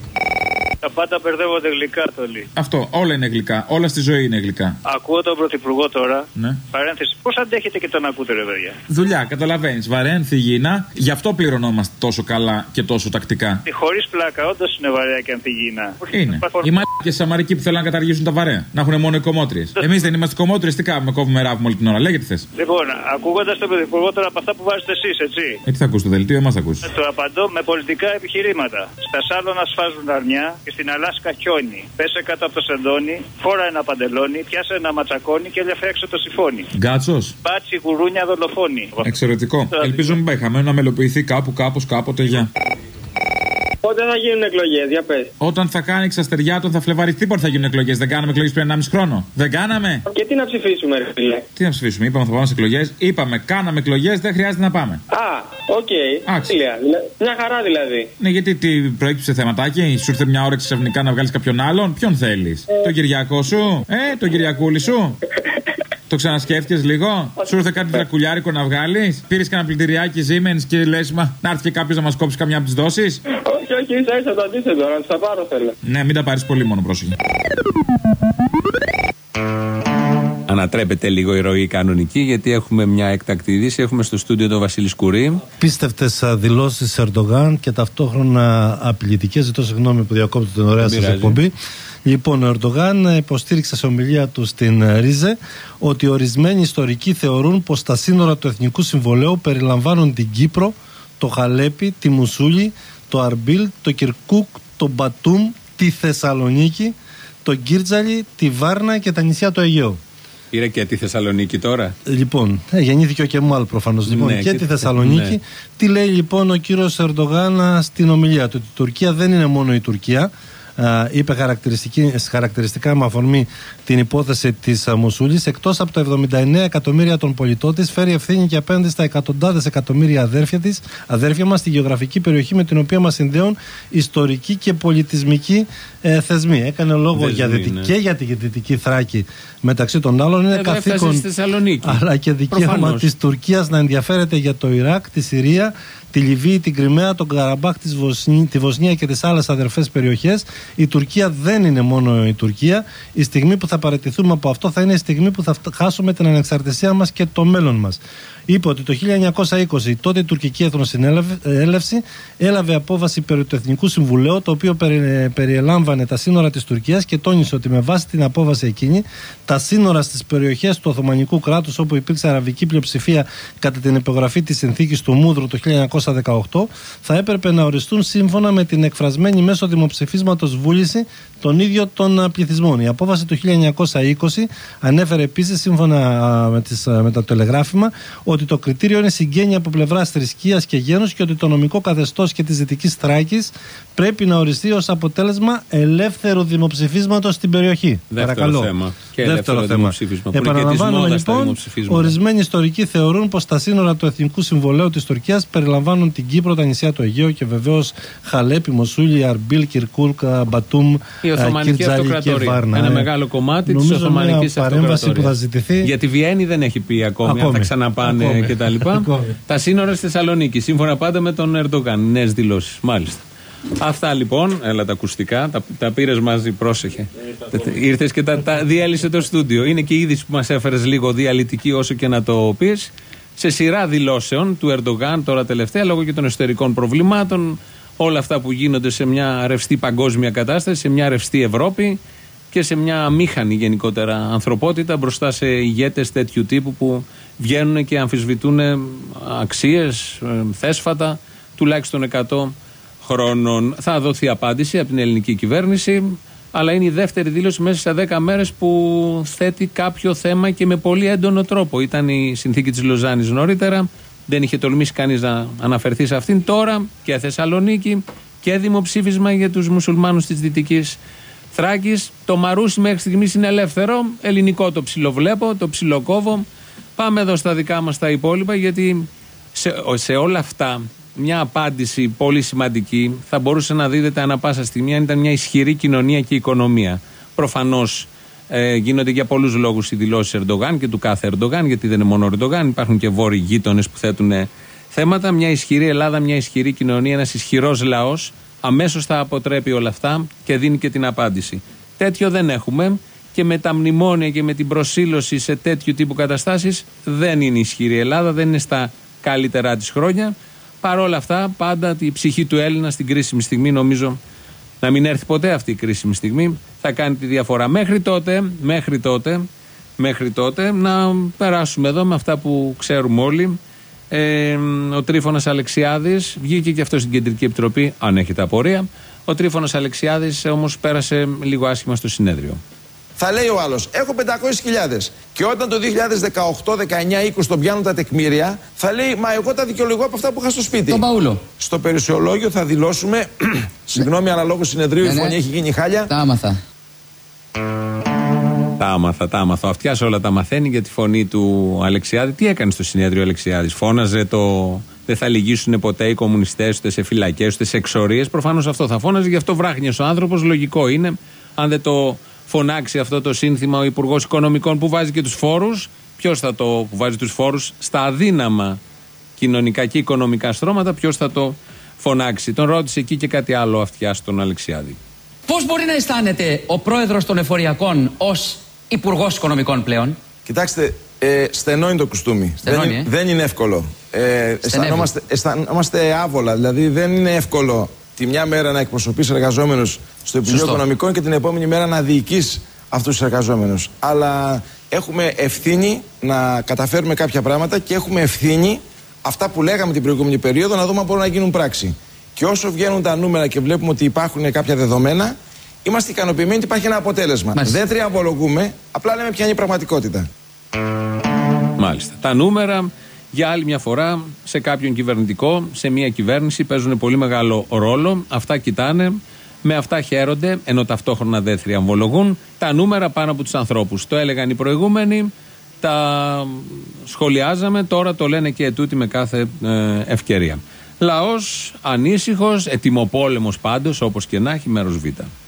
Τα πάντα μπερδεύονται γλυκά, Τόλι. Αυτό, όλα είναι γλυκά. Όλα στη ζωή είναι γλυκά. Ακούω τον Πρωθυπουργό τώρα. Ναι. Παρένθεση. Πώς αντέχετε και τον ακούτε, ρε παιδιά? Δουλειά, καταλαβαίνεις. Βαρέν, θυγίνα. Γι' αυτό πληρωνόμαστε τόσο καλά και τόσο τακτικά. Χωρίς πλάκα, όντως είναι βαρέα και ανθυγίνα. Είναι. Οι μαλάκες Σαμαρικοί που θέλουν να καταργήσουν τα βαρέα. Να έχουν μόνο οι κομμότριες. Εμείς δεν είμαστε κομμότριες, τι κάνουμε, κόβουμε ράβουμε όλη την ώρα. Λέγε τι θες. Λοιπόν, ακούγοντας τον Πρωθυπουργό τώρα από αυτά που βάζετε εσείς, έτσι. Ε, τι θα ακούσει το δελτίο, εμάς θα ακούσει. Το απαντώ με πολιτικά επιχειρήματα. Στα Σάλωνα σφάζουν αρνιά και στην Αλάσκα χιόνι. Πέσε κάτω από το σεντόνι, φόρα ένα παντελόνι, πιάσε ένα ματσακόνι και έλεφε έξω το σιφόνι. Γκάτσος. Μπάτσι, γουρούνια, δολοφόνη. Εξαιρετικό. Ελπίζω μην πάει χαμένο να μελοποιηθεί κάπου, κάπως, κάποτε. Γεια. Πότε θα γίνουν εκλογές, για πες. Όταν θα κάνει ξαστεριάτων θα φλεβαριστεί, πότε θα γίνουν εκλογές. Δεν κάναμε εκλογές πριν ενάμιση χρόνο. Δεν κάναμε. Και τι να ψηφίσουμε, ρε φίλε. Τι να ψηφίσουμε, είπαμε θα πάμε σε εκλογές. Είπαμε, κάναμε εκλογές, δεν χρειάζεται να πάμε. Α, οκ. Okay. Μια χαρά δηλαδή. Ναι, γιατί τι προέκυψε θεματάκι, σου ήρθε μια όρεξη ξαφνικά να βγάλει κάποιον άλλον. Ποιον θέλει, ε. τον Κυριακό σου, ε, τον Κυριακούλη σου. Το ξανασκέφτηκες λίγο, σου ήρθε κάτι δρακουλιάρικο να βγάλει. Πήρε κανένα πλυντηριάκι Siemens και λε, μα να έρθει και κάποιο να μα κόψει καμιά από τι δόσει. Όχι, όχι, ίσα ίσα το αντίθετο, να τα πάρω θέλω. Ναι, μην τα πάρει πολύ, μόνο πρόσεχε. Ανατρέπεται λίγο η ροή κανονική, γιατί έχουμε μια έκτακτη είδηση. Έχουμε στο στούντιο τον Βασίλη Σκουρί. Πίστευτες δηλώσεις Ερντογάν και ταυτόχρονα απειλητικές. Ζητώ συγγνώμη που διακόπτω την ωραία σας εκπομπή. Λοιπόν, ο Ερντογάν υποστήριξε σε ομιλία του στην Ρίζε ότι ορισμένοι ιστορικοί θεωρούν πως τα σύνορα του Εθνικού Συμβολέου περιλαμβάνουν την Κύπρο, το Χαλέπι, τη Μουσούλη, το Αρμπίλ, το Κιρκούκ, το Μπατούμ, τη Θεσσαλονίκη, το Γκίρτζαλι, τη Βάρνα και τα νησιά του Αιγαίου. Πήρε και τη Θεσσαλονίκη τώρα. Λοιπόν, ε, γεννήθηκε ο Κεμάλ προφανώς. Λοιπόν, ναι, και, και τη Θεσσαλονίκη. Ναι. Τι λέει λοιπόν ο κύριος Ερντογάν στην ομιλία του? Ότι η Τουρκία δεν είναι μόνο η Τουρκία. Uh, είπε χαρακτηριστικά με αφορμή την υπόθεση της uh, Μουσούλης. Εκτός από τα εβδομήντα εννέα εκατομμύρια των πολιτών της, φέρει ευθύνη και απέναντι στα εκατοντάδες εκατομμύρια αδέρφια της, αδέρφια μας, στη γεωγραφική περιοχή με την οποία μας συνδέουν ιστορικοί και πολιτισμικοί ε, θεσμοί. Έκανε λόγο Δεσμοί, για δυτική, ναι. και για τη Δυτική Θράκη μεταξύ των άλλων. Είναι Εδώ καθήκον αλλά και δικαίωμα της Τουρκίας να ενδιαφέρεται για το Ιράκ, τη Συρία, τη Λιβύη, την Κριμαία, τον Καραμπάχ, τη Βοσνία, τη Βοσνία και τις άλλες αδερφές περιοχές. Η Τουρκία δεν είναι μόνο η Τουρκία. Η στιγμή που θα παραιτηθούμε από αυτό θα είναι η στιγμή που θα χάσουμε την ανεξαρτησία μας και το μέλλον μας. Είπε ότι το χίλια εννιακόσια είκοσι τότε η τουρκική εθνοσυνέλευση έλαβε απόφαση περί του Εθνικού Συμβουλίου, το οποίο περι, περιελάμβανε τα σύνορα της Τουρκίας και τόνισε ότι με βάση την απόφαση εκείνη τα σύνορα στις περιοχές του Οθωμανικού κράτους όπου υπήρξε αραβική πλειοψηφία κατά την υπογραφή της συνθήκης του Μούδρου το χίλια εννιακόσια δεκαοκτώ θα έπρεπε να οριστούν σύμφωνα με την εκφρασμένη μέσω δημοψηφίσματος βούληση των ίδιων των πληθυσμών. Η απόφαση του χίλια εννιακόσια είκοσι ανέφερε επίσης, σύμφωνα με, τις, με το τηλεγράφημα, ότι το κριτήριο είναι συγγένεια από πλευράς θρησκείας και γένους και ότι το νομικό καθεστώς και της Δυτικής Θράκης πρέπει να οριστεί ως αποτέλεσμα ελεύθερου δημοψηφίσματος στην περιοχή. Δεύτερο Παρακαλώ. θέμα. Και δεύτερο θέμα. Επαναλαμβάνουμε λοιπόν, ορισμένοι ιστορικοί θεωρούν πως τα σύνορα του Εθνικού Συμβολέου της Τουρκίας περιλαμβάνουν την Κύπρο, τα νησιά του Αιγαίου και βεβαίως Χαλέπι, Μοσούλη, Αρμπίλ, Κυρκούρκ, Μπατούμ, Κυρτζάλη και Βάρνα. Ένα μεγάλο κομμάτι της Οθωμανικής Αυτοκρατορίας. Για τη Βιέννη δεν έχει πει ακόμη, ακόμη. αν θα ξαναπάνε κτλ. Τα σύνορα στη Θεσσαλονίκη, σύμφωνα πάντα με τον Ερντογάν. Νέες δηλώσεις. Μάλιστα. Αυτά λοιπόν, έλα τα ακουστικά, τα, τα πήρες μαζί, πρόσεχε. Ήρθες και τα, τα διέλυσε το στούντιο. Είναι και η είδηση που μας έφερες λίγο διαλυτική, όσο και να το πεις. Σε σειρά δηλώσεων του Ερντογάν, τώρα τελευταία, λόγω και των εσωτερικών προβλημάτων, όλα αυτά που γίνονται σε μια ρευστή παγκόσμια κατάσταση, σε μια ρευστή Ευρώπη και σε μια αμήχανη γενικότερα ανθρωπότητα μπροστά σε ηγέτες τέτοιου τύπου που βγαίνουν και αμφισβητούν αξίες, θέσφατα, τουλάχιστον εκατό χρόνων. Θα δοθεί απάντηση από την ελληνική κυβέρνηση, αλλά είναι η δεύτερη δήλωση μέσα σε δέκα μέρες που θέτει κάποιο θέμα και με πολύ έντονο τρόπο. Ήταν η συνθήκη της Λοζάνης νωρίτερα, δεν είχε τολμήσει κανείς να αναφερθεί σε αυτήν. Τώρα και Θεσσαλονίκη και δημοψήφισμα για τους μουσουλμάνους της Δυτικής Θράκης. Το Μαρούσι μέχρι στιγμής είναι ελεύθερο, ελληνικό το ψιλοβλέπω, το ψιλοκόβω. Πάμε εδώ στα δικά μας τα υπόλοιπα, γιατί σε, σε όλα αυτά μια απάντηση πολύ σημαντική θα μπορούσε να δίδεται ανά πάσα στιγμή αν ήταν μια ισχυρή κοινωνία και οικονομία. Προφανώς ε, γίνονται για πολλούς λόγους οι δηλώσεις Ερντογάν και του κάθε Ερντογάν, γιατί δεν είναι μόνο Ερντογάν, υπάρχουν και βόρειοι γείτονες που θέτουν θέματα. Μια ισχυρή Ελλάδα, μια ισχυρή κοινωνία, ένας ισχυρός λαός αμέσως θα αποτρέπει όλα αυτά και δίνει και την απάντηση. Τέτοιο δεν έχουμε και με τα μνημόνια και με την προσήλωση σε τέτοιου τύπου καταστάσεις δεν είναι ισχυρή η Ελλάδα, δεν είναι στα καλύτερά της χρόνια. Παρ' όλα αυτά, πάντα η ψυχή του Έλληνα στην κρίσιμη στιγμή, νομίζω να μην έρθει ποτέ αυτή η κρίσιμη στιγμή, θα κάνει τη διαφορά. Μέχρι τότε, μέχρι τότε, μέχρι τότε να περάσουμε εδώ με αυτά που ξέρουμε όλοι. Ε, ο Τρίφωνας Αλεξιάδης βγήκε και αυτό στην Κεντρική Επιτροπή, αν έχετε απορία. Ο Τρίφωνας Αλεξιάδης όμως πέρασε λίγο άσχημα στο συνέδριο. Θα λέει ο άλλος, έχω πεντακόσιες χιλιάδες. Και όταν το δύο χιλιάδες δεκαοκτώ, δεκαεννιά, είκοσι τον πιάνουν τα τεκμήρια, θα λέει, μα εγώ τα δικαιολογώ από αυτά που είχα στο σπίτι. Τον Παούλο. Στο περιουσιολόγιο θα δηλώσουμε, συγγνώμη, αλλά λόγω συνεδρίου ναι, η φωνή ναι. έχει γίνει χάλια. Τα άμαθα. Τα άμαθα, τα άμαθα. Ο αυτιάς όλα τα μαθαίνει για τη φωνή του Αλεξιάδη. Τι έκανε στο συνέδριο ο Αλεξιάδης? Φώναζε το δεν θα λυγίσουν ποτέ οι κομμουνιστές, ούτε σε φυλακές, ούτε σε εξορίες. Προφανώς αυτό θα φώναζε, γι' αυτό βράχνιες ο άνθρωπος. Λογικό είναι. Αν δεν το φωνάξει αυτό το σύνθημα ο Υπουργός Οικονομικών που βάζει και τους φόρους, ποιος θα το που βάζει τους φόρους στα αδύναμα κοινωνικά και οικονομικά στρώματα, ποιος θα το φωνάξει? Τον ρώτησε εκεί και κάτι άλλο αυτιάς τον Αλεξιάδη. Πώς μπορεί να αισθάνεται ο πρόεδρος των εφοριακών ως Υπουργός Οικονομικών πλέον? Κοιτάξτε, ε, στενό είναι το κουστούμι. Στενώνει, δεν, ε? δεν είναι εύκολο. Ε, αισθανόμαστε, αισθανόμαστε άβολα. Δηλαδή δεν είναι εύκολο τη μια μέρα να εκπροσωπείς εργαζόμενους στο Υπουργείο Οικονομικών και την επόμενη μέρα να διοικείς αυτούς τους εργαζόμενους. Αλλά έχουμε ευθύνη να καταφέρουμε κάποια πράγματα και έχουμε ευθύνη αυτά που λέγαμε την προηγούμενη περίοδο να δούμε αν μπορούν να γίνουν πράξη. Και όσο βγαίνουν τα νούμερα και βλέπουμε ότι υπάρχουν κάποια δεδομένα, είμαστε ικανοποιημένοι ότι υπάρχει ένα αποτέλεσμα. Μάλιστα. Δεν τριαβολογούμε, απλά λέμε ποια είναι η πραγματικότητα. Μάλιστα. Τα νούμερα για άλλη μια φορά σε κάποιον κυβερνητικό, σε μια κυβέρνηση παίζουν πολύ μεγάλο ρόλο. Αυτά κοιτάνε, με αυτά χαίρονται, ενώ ταυτόχρονα δεν θριαμβολογούν. Τα νούμερα πάνω από τους ανθρώπους. Το έλεγαν οι προηγούμενοι, τα σχολιάζαμε, τώρα το λένε και ετούτοι με κάθε ε, ευκαιρία. Λαός ανήσυχος, ετοιμοπόλεμος πάντως, όπως και να έχει, μέρος Β.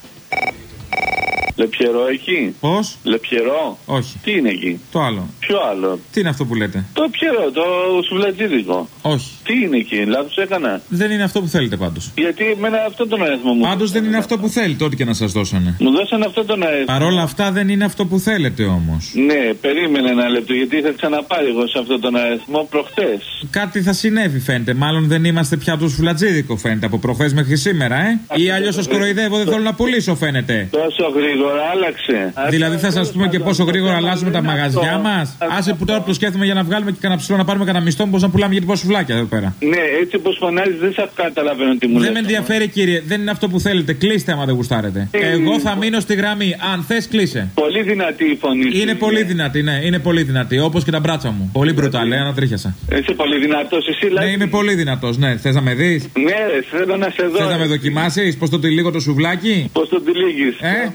Λεπιερό εκεί. Πώς? Λεπιερό. Όχι. Τι είναι εκεί? Το άλλο. Ποιο άλλο? Τι είναι αυτό που λέτε? Το πιερό, το σουβλατζίδικο. Όχι. Τι είναι εκεί, λάθος έκανα? Δεν είναι αυτό που θέλετε πάντως. Γιατί εμένα αυτό τον αριθμό μου. Πάντως δεν είναι αυτό που θέλετε, ό,τι και να σας δώσανε. Μου δώσανε αυτό τον αριθμό. Παρ' όλα αυτά δεν είναι αυτό που θέλετε όμως. Ναι, περίμενε ένα λεπτό, γιατί είχα ξαναπάρει εγώ σε αυτό τον αριθμό προχθές. Κάτι θα συνέβη φαίνεται. Μάλλον δεν είμαστε πια το σουβλατζίδικο φαίνεται από προχθές μέχρι σήμερα, ε. Ή αλλιώς σας κοροϊδεύω, δεν θέλω να πουλήσω φαίνεται. Τόσο γρήγορα άλλαξε. Δηλαδή θα σας πούμε και πόσο γρήγορα αλλάζουμε τα μαγαζιά μας. Άσε που τώρα που το σκέφτομαι για να βγάλουμε και κανένα ψηλό να πάρουμε κανένα μισθό, πώς να πουλάμε γιατί πόσο σουβλάκια εδώ πέρα. Ναι, έτσι όπως φωνάζει δεν σας καταλαβαίνω τι μου λέτε. Δεν με ενδιαφέρει κύριε, δεν είναι αυτό που θέλετε. Κλείστε άμα δεν γουστάρετε. Ε, Εγώ θα μείνω στη γραμμή. Αν θες κλείσε. Πολύ δυνατή η φωνή σου. Είναι πολύ δυνατή, ναι, είναι πολύ δυνατή. Όπως και τα μπράτσα μου. Πολύ μπρουτάλ, ανατρίχιασα. Είσαι πολύ δυνατός εσύ, δηλαδή. Ναι, είμαι πολύ δυνατός, ναι. Θες να με δεις? Ναι, θέλω να σε δω. Θες να με δοκιμάσεις, πώς το τυλίγω το σουβλάκι? Πώς το τυλίγεις? Ε?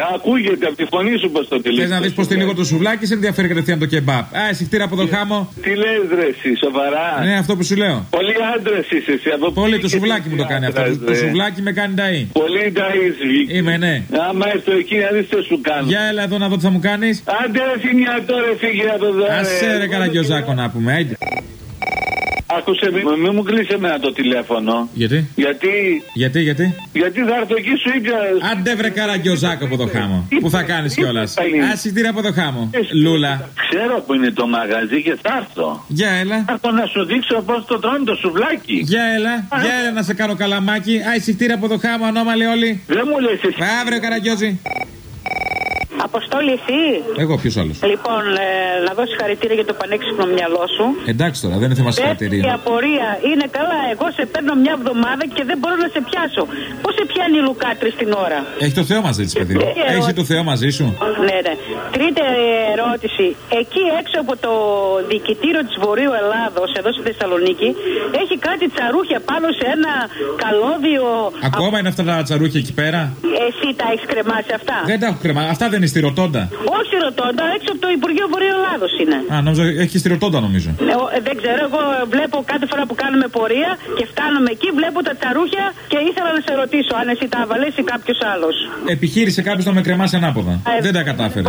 ακούγεται από τη φωνή σου πως το τηλέφωνο. Θες να δεις πως λίγο το σουβλάκι σε ενδιαφέρει κατευθείαν το κεμπάπ. Α, εισιτήρα από το χάμο. Τι λες ρε εσύ, σοβαρά. Ναι, αυτό που σου λέω. Πολύ άντρες είσαι εσύ. Από πολύ το σουβλάκι μου το κάνει αυτό. Το, το σουβλάκι με κάνει ταΐ. Πολύ ταΐς. Είμαι, ναι. Άμα έρθω εκεί να δεις τι σου κάνω. Για έλα εδώ να δω τι θα μου κάνεις. Άντε ρε φινιατό ρε, φύγε από εδώ. Άσε ρε Καραγκιόζάκο να πούμε. Άκουσε, μην μη μου κλείσει εμένα το τηλέφωνο. Γιατί? Γιατί. Γιατί, γιατί. Γιατί θα έρθω εκεί σου είπα. Άντε βρε Καραγκιόζάκο από το χάμο. Που θα κάνεις κιόλας. Ασυστήρα από το χάμο. Λούλα. Ξέρω που είναι το μαγαζί και θα έρθω. Για έλα. Θα έρθω να σου δείξω πώς το τρώνε το σουβλάκι. Για έλα. Για έλα να σε κάνω καλαμάκι. Ασυστήρα από το χάμο, ανώμαλοι όλοι. Δεν μου λες εσύ. Αύριο Καραγκιόζη. Αποστόλη, εσύ. Εγώ, ποιος άλλος. Λοιπόν, ε, να δώσει χαρητήρια για το πανέξυπνο μυαλό σου. Εντάξει τώρα, δεν είναι θέμα συγχαρητήρια. Η απορία είναι καλά. Εγώ σε παίρνω μια εβδομάδα και δεν μπορώ να σε πιάσω. Πώς σε πιάνει η Λουκάτρη την ώρα. Έχει το Θεό μαζί της, παιδί. Έχει το Θεό μαζί σου. Ναι, ναι. Τρίτη ερώτηση. Εκεί έξω από το διοικητήριο της Βορείου Ελλάδος, εδώ στη Θεσσαλονίκη, έχει κάτι τσαρούχια πάνω σε ένα καλώδιο. Ακόμα είναι αυτά τα τσαρούχια εκεί πέρα. Εσύ τα έχεις κρεμάσει αυτά. Δεν τα έχω κρεμάσει. Αυτά δεν είναι στη Ροτόντα. Όχι στη Ροτόντα, έξω από το Υπουργείο Βορείου Ελλάδος είναι. Α, νόμιζα έχει στη Ροτόντα νομίζω. Ε, δεν ξέρω, εγώ βλέπω κάθε φορά που κάνουμε πορεία και φτάνουμε εκεί, βλέπω τα τσαρούχια και ήθελα να σε ρωτήσω αν εσύ τα έβαλες ή κάποιος άλλος. Επιχείρησε κάποιος να με κρεμάσει ανάποδα. Ε, δεν τα κατάφερε.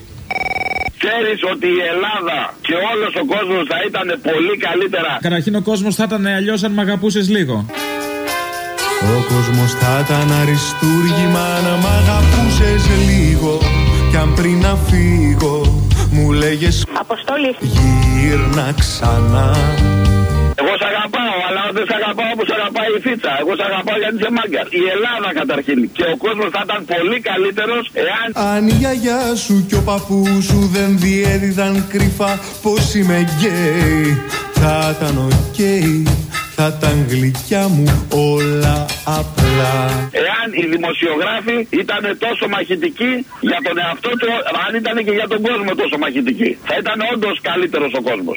Ξέρεις ότι η Ελλάδα και όλος ο κόσμος θα ήταν πολύ καλύτερα. Καταρχήν ο κόσμος θα ήταν αλλιώς αν μ' αγαπούσες λίγο. Ο κόσμος θα ήταν αριστούργημα να μ' αγαπούσες λίγο. Κι αν πριν να φύγω μου λέγες Αποστόλη, γύρνα ξανά. Εγώ σ' αγαπάω, αλλά δεν σ' αγαπάω όπως αγαπάει η Φίτσα. Εγώ σ' αγαπάω γιατί είσαι μάγκας. Η Ελλάδα καταρχήν και ο κόσμος θα ήταν πολύ καλύτερος εάν... Αν η γιαγιά σου και ο παππούς σου δεν διέδιδαν κρυφά πως είμαι γκέι, θα ήταν οκ. Θα ήταν γλυκιά μου όλα απλά. Εάν οι δημοσιογράφοι ήταν τόσο μαχητικοί για τον εαυτό του, αν ήταν και για τον κόσμο τόσο μαχητικοί, θα ήταν όντως καλύτερος ο κόσμος.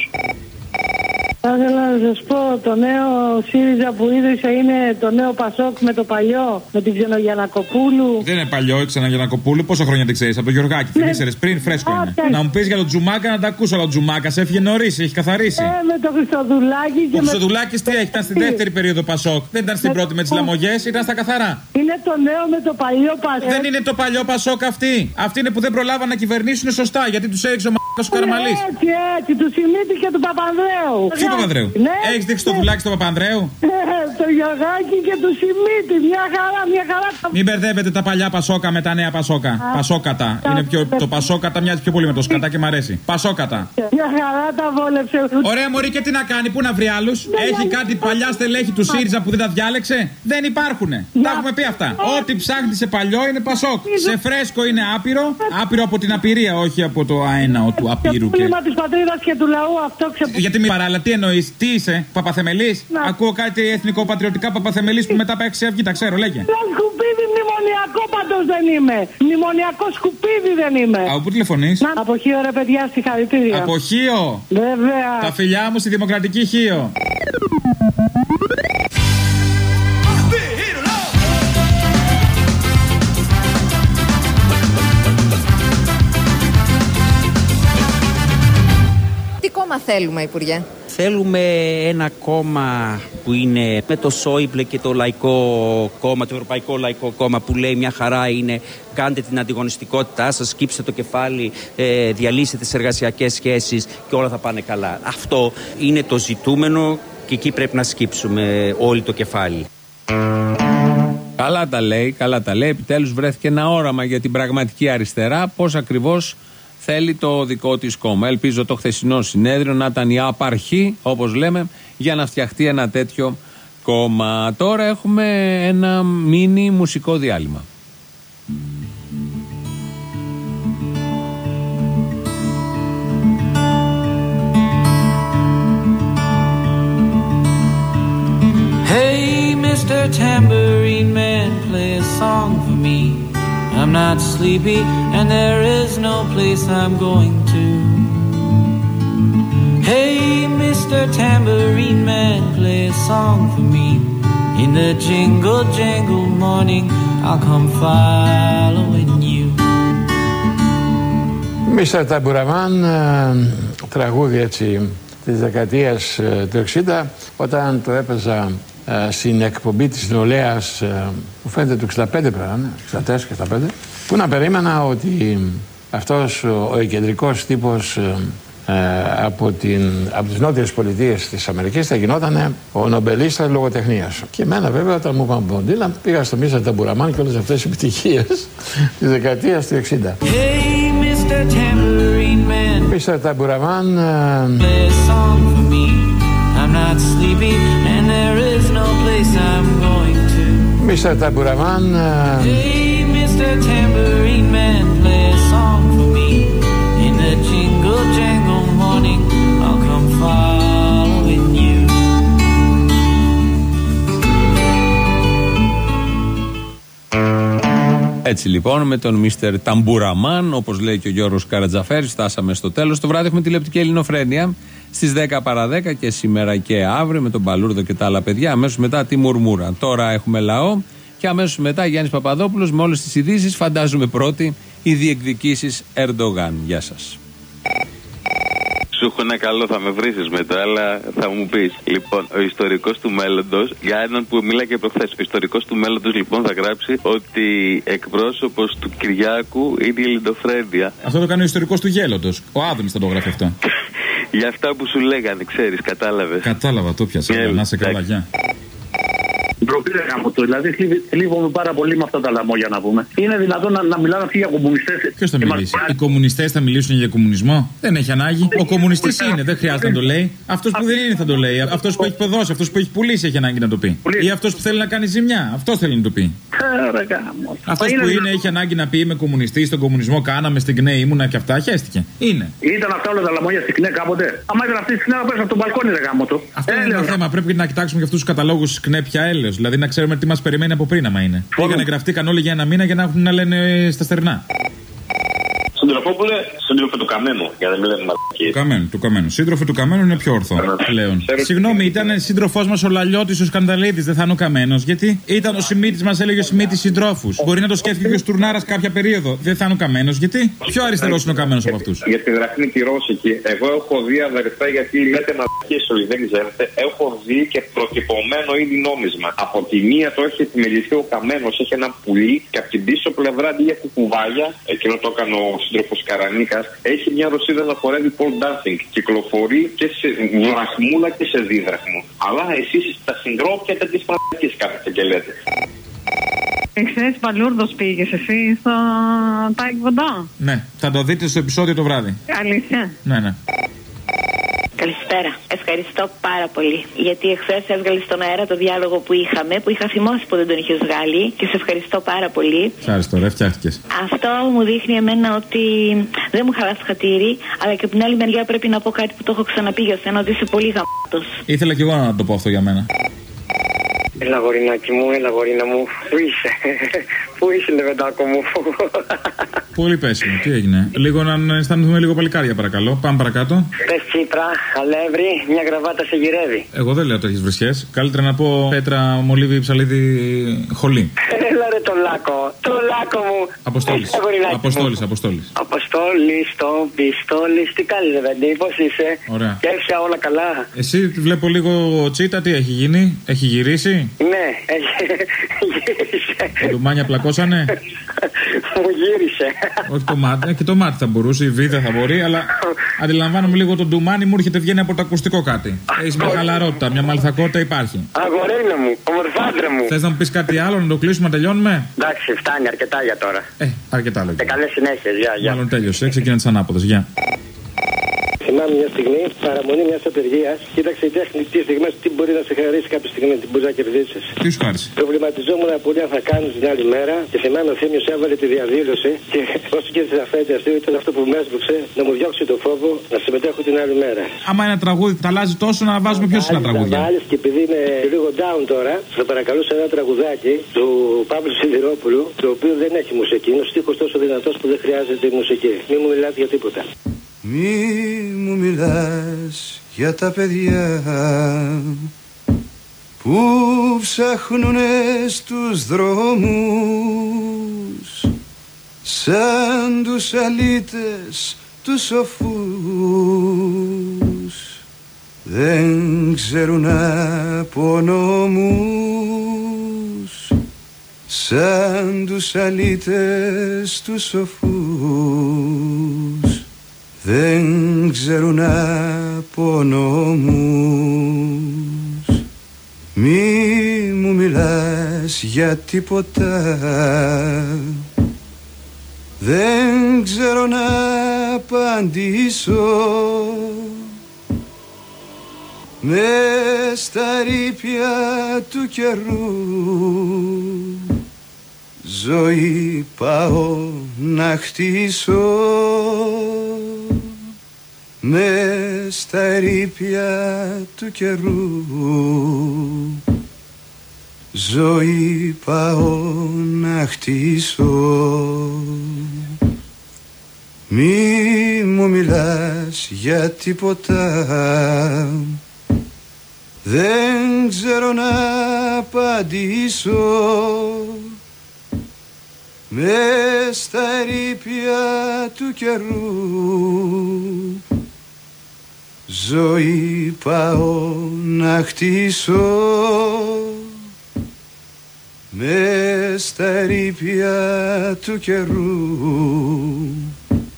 Θα ήθελα να σας πω, το νέο ΣΥΡΙΖΑ που ίδρυσε είναι το νέο ΠΑΣΟΚ με το παλιό, με την Ξενογιαννακοπούλου. Δεν είναι παλιό η Ξενογιαννακοπούλου, πόσα χρόνια την ξέρεις, από το Γιωργάκη, την ήξερες πριν, φρέσκο είναι. Okay. Να μου πεις για τον Τζουμάκα να τα ακούσω, αλλά ο Τζουμάκας έφυγε νωρίς, έχει καθαρίσει. Ε, με το Χριστοδουλάκη και. Ο Χριστοδουλάκης τι έχει, ήταν στη δεύτερη περίοδο Πασόκ. Δεν ήταν στην πρώτη με τις λαμογιές, ήταν στα καθαρά. Είναι το νέο με το παλιό Πασόκ. Δεν είναι το παλιό Πασόκ αυτή. Αυτή είναι που δεν προλάβαν να κυβερνήσουν σωστά, γιατί τους έριξε ο μ***ος ο Καραμαλής. Έτσι, έτσι, του Σιμίτη και του Παπανδρέου. Ποιο Παπανδρέου? Ναι, έχεις δείξει το δουλάκι στο Παπανδρέου? Ε, το Γιωργάκη και του Σιμίτη. Μια χαρά, μια χαρά. Μην μπερδεύετε τα παλιά Πασόκα με τα νέα Πασόκα. Α, Πασόκατα. Είναι πιο, το Πασόκατα μοιάζει πιο πολύ με το σκατά και μ' αρέσει. Πασόκατα. Μια χαρά τα βόλεψε. Ωραία, μωρή, και τι να κάνει, πού να βρει άλλους? Έχει κάτι παλιά στελέχη του ΣΥΡΙΖΑ που δεν τα διάλεξε? Δεν υπάρχουνε. Τα έχουμε πει αυτά. Ό,τι ψάχνει σε παλιό είναι Πασόκ. Σε φρέσκο είναι άπειρο. Άπειρο από την απειρία, όχι από το αέναο του απείρου. Το κλίμα της πατρίδας και του λαού αυτό ξεπερνάει. Γιατί μη παράλληλα, τι εννοείς, τι είσαι, Παπαθεμελής? Ακούω κάτι εθνικοπατριωτικά Παπαθεμελής που μετά πάει Αυγή, τα ξέρω, λέγε. Σκουπίδι μνημονιακό πάντως δεν είμαι. Μνημονιακό σκουπίδι δεν είμαι. Από πού τηλεφωνείς? Από Χίο ρε παιδιά, συγχαρητήρια. Από Χίο. Βέβαια. Τα φιλιά μου στη Δημοκρατική Χίο. Τι κόμμα θέλουμε, Υπουργέ? Θέλουμε ένα κόμμα που είναι με το Σόιμπλε και το Λαϊκό Κόμμα, το Ευρωπαϊκό Λαϊκό Κόμμα, που λέει μια χαρά είναι, κάντε την αντιγωνιστικότητά σας, σκύψτε το κεφάλι, ε, διαλύστε τις εργασιακές σχέσεις και όλα θα πάνε καλά. Αυτό είναι το ζητούμενο και εκεί πρέπει να σκύψουμε όλοι το κεφάλι. Καλά τα λέει, καλά τα λέει. Επιτέλους βρέθηκε ένα όραμα για την πραγματική αριστερά, πώς ακριβώς θέλει το δικό της κόμμα. Ελπίζω το χθεσινό συνέδριο να ήταν η απαρχή, όπως λέμε, για να φτιαχτεί ένα τέτοιο κόμμα. Τώρα έχουμε ένα μίνι μουσικό διάλειμμα. Hey, Mister Tambourine Man, play a song for me. I'm not sleepy and there is no place I'm going to. Hey, Mister Tambourine Man, play a song for me. In the jingle jangle morning, I'll come following you. Μίστερ Ταμπουραμάν, τραγούδι έτσι της δεκαετίας του εξήντα, όταν το έπαιζα στην εκπομπή της νεολαίας, που φαίνεται του εξήντα πέντε πρέπει, εξήντα τέσσερα εξήντα πέντε, που να περίμενα ότι αυτός ο κεντρικός τύπος ε, από, την, από τις νότιες πολιτείες της Αμερικής θα γινόταν ο νομπελίστας λογοτεχνίας. Και εμένα βέβαια όταν μου είπαν Μποντίλα πήγα στο Μίστερ Ταμπουραμάν και όλες αυτές τις επιτυχίες της δεκαετίας του εξήντα. Hey, Μίστερ Tambourine Man, Μίστερ Ταμπουραμάν, play a song for me. I'm not sleepy and there is no place I'm going to. Μίστερ Ταμπουραμάν, hey, Μίστερ Tambourine Man, play a song for me. In the jingle jangle morning, I'll come following you. Έτσι λοιπόν με τον Μίστερ Ταμπουραμάν, όπως λέει και ο Γιώργος Καρατζαφέρης, φτάσαμε στο τέλος. Το βράδυ έχουμε τηλεοπτική Ελληνοφρένεια στις δέκα παρά δέκα και σήμερα και αύριο με τον Παλούρδο και τα άλλα παιδιά. Αμέσως μετά τη Μουρμούρα. Τώρα έχουμε λαό και αμέσως μετά Γιάννης Παπαδόπουλος με όλες τις ειδήσεις. Φαντάζομαι πρώτη οι διεκδικήσεις Ερντογάν. Γεια σας. Σου έχω ένα καλό, θα με βρήσεις μετά, αλλά θα μου πεις. Λοιπόν, ο ιστορικός του μέλλοντος, για έναν που μίλα και προχθές, ο ιστορικός του μέλλοντος λοιπόν θα γράψει ότι εκπρόσωπος του Κυριάκου είναι η Ελληνοφρένεια. Αυτό το κάνει ο ιστορικός του γέλοντος. Ο Άδωνης θα το γράφει αυτό. Για αυτά που σου λέγανε, ξέρεις, κατάλαβες. Κατάλαβα, το πιάσα. Να σε καλά, γεια. Ντροπή ρε γάμο το. Δηλαδή θλίβομαι πάρα πολύ με αυτά τα λαμόγια να πούμε. Είναι δυνατόν να, να μιλάνε αυτοί για κομμουνιστές? Ποιος θα μιλήσει? Μας... Οι κομμουνιστές θα μιλήσουν για κομμουνισμό? Δεν έχει ανάγκη. Ο κομμουνιστής είναι, δεν χρειάζεται να το λέει. Αυτός που δεν είναι θα το λέει. Αυτός που έχει πεδώσει, αυτός που έχει πουλήσει έχει ανάγκη να το πει. Ή αυτός που θέλει να κάνει ζημιά. Αυτός θέλει να το πει. Αυτός που είναι έχει ανάγκη να πει είμαι κομμουνιστής, στον κομμουνισμό κάναμε στην ΚΝΕ, ήμουνα και αυτά. Χαίστηκε. Είναι. Ήταν αυτά όλα τα λαμόγια στην ΚΝΕ κάποτε? Άμα ήταν αυτή στην ΚΝΕ να πέσει από τον μπαλκόνι ρε γάμο το. Αυτό είναι το θέμα. Πρέπει να κοιτάξουμε και αυτούς τους καταλόγους της ΚΝΕ πια έλεος. Δηλαδή να ξέρουμε τι μας περιμένει από πριν, άμα είναι. Πήγανε, γραφτήκαν όλοι για ένα μήνα για να έχουν να λένε στα στερνά. Συντροφόπουλε, σύντροφε του Καμένου, για να μην λέμε μαλακίες. Του Καμένου, του Καμένου. Σύντροφε του Καμένου είναι πιο ορθό πλέον. Συγγνώμη, ήταν σύντροφός μας ο Λαλιώτης ο Σκανδαλίδης, δεν θα είναι ο Καμένος. Γιατί ήταν ο Σιμίτης, μας έλεγε ο Σιμίτης συντρόφους. Μπορεί να το σκέφτηκε και ο Στουρνάρας κάποια περίοδο. Δεν θα είναι ο Καμένος. Γιατί πιο αριστερός είναι ο Καμένος από αυτούς. Για τη δραχμή τη Ρώσικη, εγώ έχω δει αδερφέ γιατί λέτε μαλακίες όλοι, δεν ξέρετε. Έχω δει και προτυπωμένο ήδη νόμισμα. Από τη μία το έχει επιμεληθεί ο Καμένος, έχει ένα πουλί και από την πίσω πλευρά αντί για κουκουβάγια, εκείνο το έκανε ο σύντροφος Καρανίκας, έχει μια ρωσίδα να χορεύει pole dancing. Κυκλοφορεί και σε δραχμούλα και σε δίδραχμο. Αλλά εσείς τα συγκρόπια τέτοιες πραγματικές κάνετε και λέτε. Εχθές Παλούρδος πήγες εσύ στο Τάικ Βοντό? Ναι, θα το δείτε στο επεισόδιο το βράδυ. Αλήθεια? Ναι, ναι. Καλησπέρα. Ευχαριστώ πάρα πολύ. Γιατί εχθές έβγαλε στον αέρα το διάλογο που είχαμε, που είχα θυμώσει που δεν τον είχε βγάλει και σε ευχαριστώ πάρα πολύ. Σ' άρεσε τώρα, φτιάχτηκες. Αυτό μου δείχνει εμένα ότι δεν μου χαλάς χατήρι, αλλά και από την άλλη μεριά πρέπει να πω κάτι που το έχω ξαναπεί για σένα, ότι είσαι πολύ γαμάτος. Ήθελα κι εγώ να το πω αυτό για μένα. Έλα γορινάκι μου, έλα γορίνα μου. Πού είσαι? Πού είσαι λεβεντάκο μου? Πολύ πέσιμο, τι έγινε? Λίγο να αισθάνομαι λίγο παλικάρια παρακαλώ. Πάμε παρακάτω. Πες Τσίπρα, αλεύρι, μια γραβάτα σε γυρεύει. Εγώ δεν λέω τέτοιες βρισιές. Καλύτερα να πω πέτρα, μολύβι, ψαλίδι, χολή. Έλα ρε το λάκκο, το λάκκο μου. Αποστόλης, Αποστόλης, Αποστόλης. Αποστόλης, το πιστόλης. Τι κάνεις Λεβέντη, πώς είσαι? Ωραία. Και έφυγα όλα καλά. Εσύ βλέπω λίγο τσίτα, τι έχει γίνει? Έχει γυρίσει? Ναι, έχει γύρισε. Τα ντουμάνια πλακώσανε? Μου γύρισε. Όχι το μάτι, και το μάτι θα μπορούσε, η βίδα θα μπορεί, αλλά αντιλαμβάνομαι λίγο το ντουμάνι μου έρχεται, βγαίνει από το ακουστικό κάτι. Έχει μια χαλαρότητα, μια μαλθακότητα υπάρχει. Αγορίνα μου, ομορφάντρε μου. Θες να μου πεις κάτι άλλο, να το κλείσουμε, να τελειώνουμε? Εντάξει, φτάνει αρκετά για τώρα. Ε, αρκετά λέγω. Και καλές συνέχειες, γεια, γεια. Μάλλον τέλειωσε, ξεκινά τις ανάποδες, γεια. Θυμάμαι μια στιγμή παραμονή μια απεργία. Κοίταξε οι τεχνητέ στιγμές τι μπορεί να σε χαρίσει κάποια στιγμή, τι μπορεί να κερδίσει. Τι σου χάρισε? Προβληματιζόμουν πολύ αν θα κάνει την άλλη μέρα και θυμάμαι ο Θήμιος έβαλε τη διαδήλωση και όσο και τη αφέντη αστείο ήταν αυτό που με έσβουξε να μου διώξει το φόβο να συμμετέχω την άλλη μέρα. Άμα ένα τραγούδι τα αλλάζει τόσο να βάζουμε πιο συχνά τραγούδια. Μάλιστα και επειδή είναι λίγο down τώρα, θα παρακαλούσα ένα τραγουδάκι του Παύλου Σιδηρόπουλου, το οποίο δεν έχει μουσική. Είναι ο στίχος τόσο δυνατός που δεν χρειάζεται μουσική. Μην μου μιλάτε για τίποτα. Μη μου μιλάς για τα παιδιά που ψάχνουνε στους δρόμους σαν τους αλήτες τους σοφούς, δεν ξέρουν από νόμους σαν τους αλήτες τους σοφούς, δεν ξέρουν από νόμους. Μη μου μιλάς για τίποτα, δεν ξέρω να απαντήσω. Μες στα ρήπια του καιρού ζωή πάω να χτίσω. Μες στα ρήπια του καιρού ζωή πάω να χτίσω. Μη μου μιλάς για τίποτα, δεν ξέρω να απαντήσω. Μες στα ερείπια του καιρού ζωή πάω να χτίσω. Μες στα ερείπια του καιρού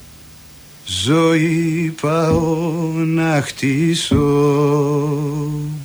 ζωή πάω να χτίσω.